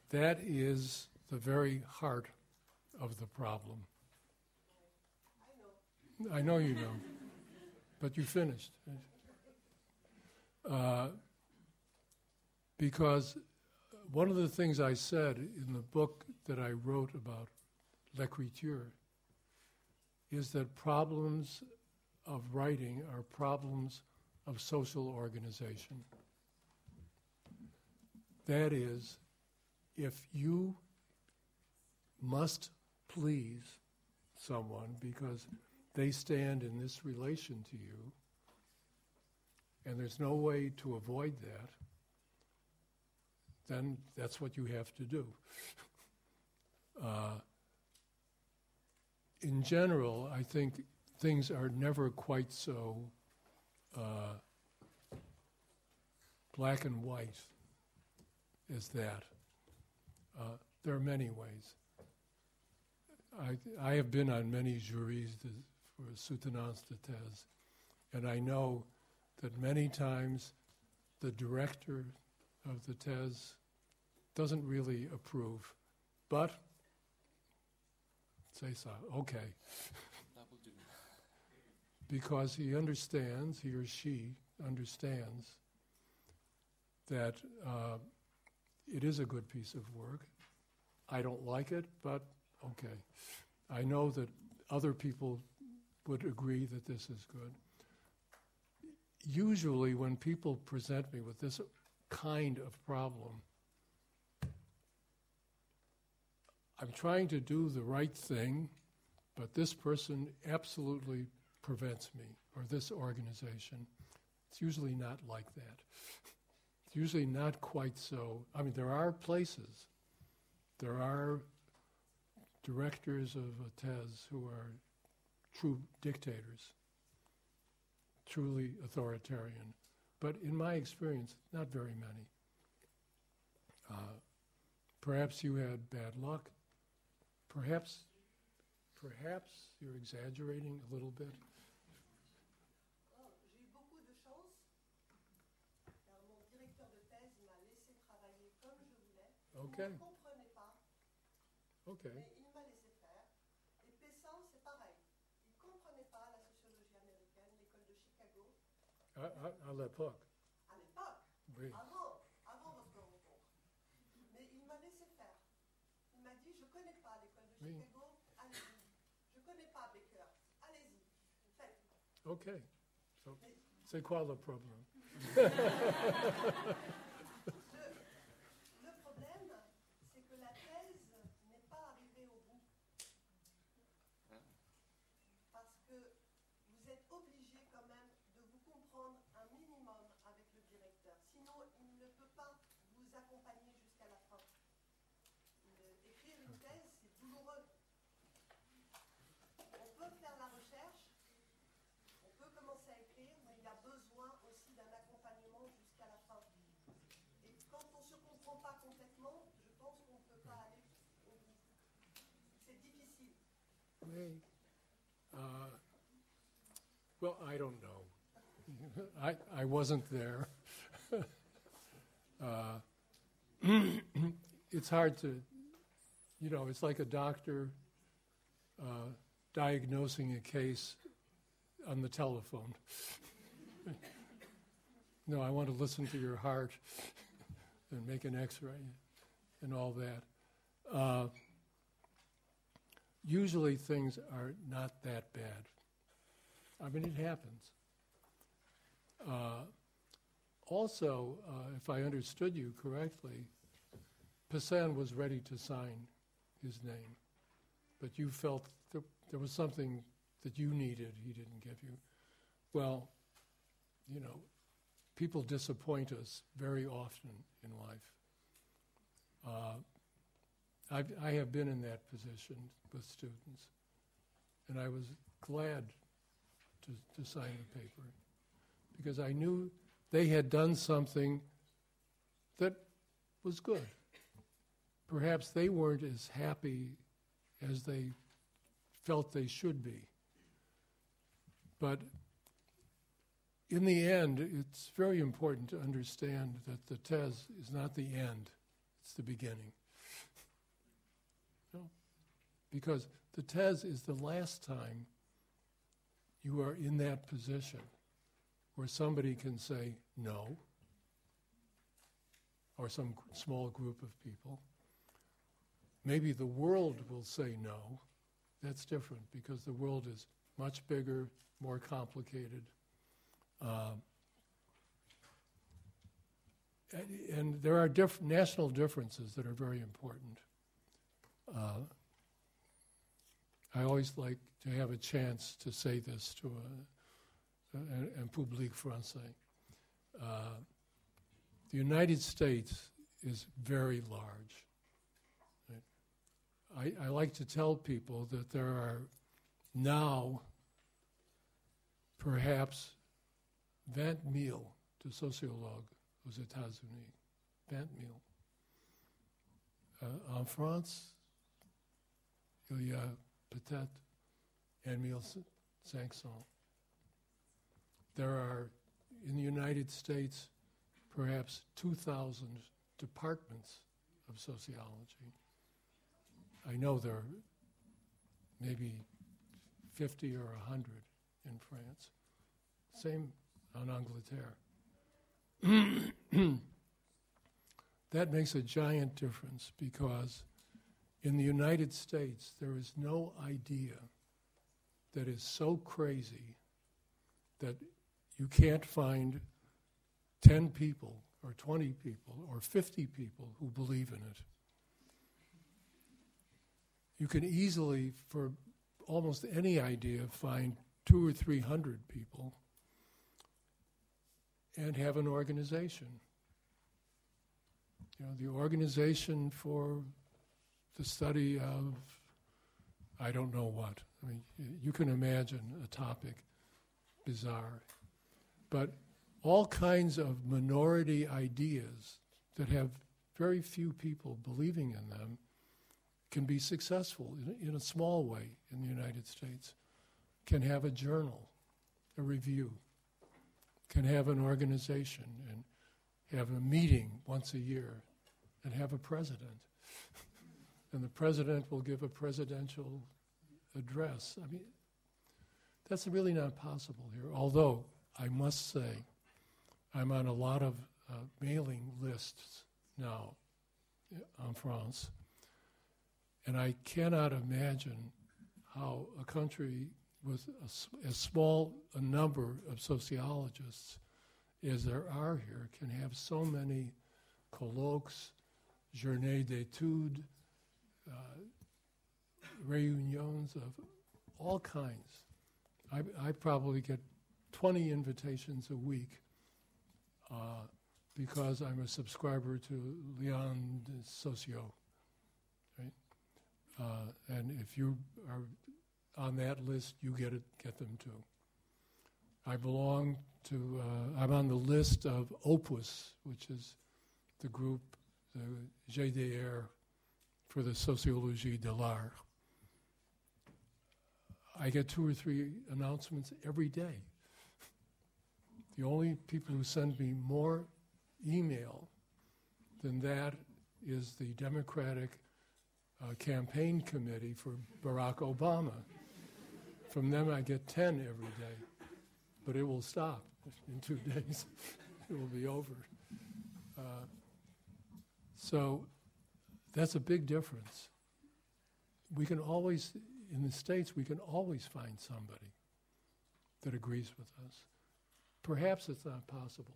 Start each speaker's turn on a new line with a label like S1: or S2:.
S1: That is the very heart of the problem. I know you know, but you finished. Because one of the things I said in the book that I wrote about l'écriture is that problems of writing are problems of social organization. That is, if you must please someone because they stand in this relation to you, and there's no way to avoid that, then that's what you have to do. In general, I think things are never quite so black and white as that. There are many ways. I have been on many juries for soutenance de thèse, and I know that many times the director of the thèse doesn't really approve, but say so, okay.
S2: That will do.
S1: Because he or she understands that it is a good piece of work. I don't like it, but okay. I know that other people would agree that this is good. Usually when people present me with this kind of problem, I'm trying to do the right thing, but this person absolutely prevents me, or this organization. It's usually not like that. It's usually not quite so. I mean, there are places, there are directors of a thèse who are true dictators, truly authoritarian. But in my experience, not very many. Perhaps you had bad luck. Perhaps you're exaggerating a little bit.
S3: J'ai eu beaucoup de chance, car mon directeur de thèse m'a laissé travailler comme je voulais.
S1: Okay.
S3: Il ne comprenait pas,
S1: Okay.
S3: mais il m'a laissé faire. Et Pessan, c'est pareil. Il ne comprenait pas la sociologie américaine, l'école de Chicago.
S1: À l'époque.
S3: À l'époque,
S1: Oui.
S3: avant votre rencontre. Mais il m'a laissé faire. Il m'a dit, je ne connais pas l'école de
S1: Oui.
S3: Chicago, allez-y. Je ne connais pas Baker, allez-y. Faites.
S1: Okay. So, c'est quoi le problème?
S3: Le problème, c'est que la thèse n'est pas arrivée au bout. Parce que vous êtes obligé quand même de vous comprendre un minimum avec le directeur. Sinon, il ne peut pas vous accompagner jusqu'à la fin. Écrire une thèse, c'est douloureux. On peut faire la recherche, on peut commencer à écrire, mais il y a besoin aussi d'un accompagnement jusqu'à la fin. Et quand on ne se comprend pas complètement, je pense qu'on ne peut pas aller au bout. C'est difficile.
S1: Oui. Well, I don't know. I wasn't there. It's hard to, it's like a doctor diagnosing a case on the telephone. No, I want to listen to your heart and make an x-ray and all that. Usually things are not that bad. I mean, it happens. Also, if I understood you correctly, Pessan was ready to sign his name, but you felt there was something that you needed he didn't give you. Well, people disappoint us very often in life. I have been in that position with students, and I was glad to sign the paper because I knew they had done something that was good. Perhaps they weren't as happy as they felt they should be. But in the end, it's very important to understand that the thèse is not the end, it's the beginning. No. Because the thèse is the last time you are in that position where somebody can say no, or some small group of people. Maybe the world will say no. That's different because the world is much bigger, more complicated. And there are national differences that are very important. I always like to have a chance to say this to un public français. The United States is very large. Right? I like to tell people that there are now perhaps 20,000 de sociologues aux États-Unis. 20,000. En France, il y a peut-être 1,500. There are, in the United States, perhaps 2,000 departments of sociology. I know there are maybe 50 or 100 in France. Same en Angleterre. That makes a giant difference because in the United States, there is no idea that is so crazy that you can't find 10 people or 20 people or 50 people who believe in it. You can easily, for almost any idea, find 200 or 300 people and have an organization. You know, the organization for the study of, I don't know what. I mean, you can imagine a topic, bizarre. But all kinds of minority ideas that have very few people believing in them can be successful in a small way in the United States, can have a journal, a review, can have an organization and have a meeting once a year and have a president. And the president will give a presidential address. I mean, that's really not possible here, although I must say I'm on a lot of mailing lists now in France, and I cannot imagine how a country with as small a number of sociologists as there are here can have so many colloques, journées d'études, réunions of all kinds. I probably get 20 invitations a week because I'm a subscriber to Liens Sociaux, right? And if you are on that list, you get them too. I belong to, I'm on the list of Opus, which is the group, the GDR, for the Sociologie de l'Art. I get 2 or 3 announcements every day. The only people who send me more email than that is the Democratic Campaign Committee for Barack Obama. From them I get 10 every day, but it will stop in 2 days. It will be over. So that's a big difference. We can always, in the States, we can always find somebody that agrees with us. Perhaps it's not possible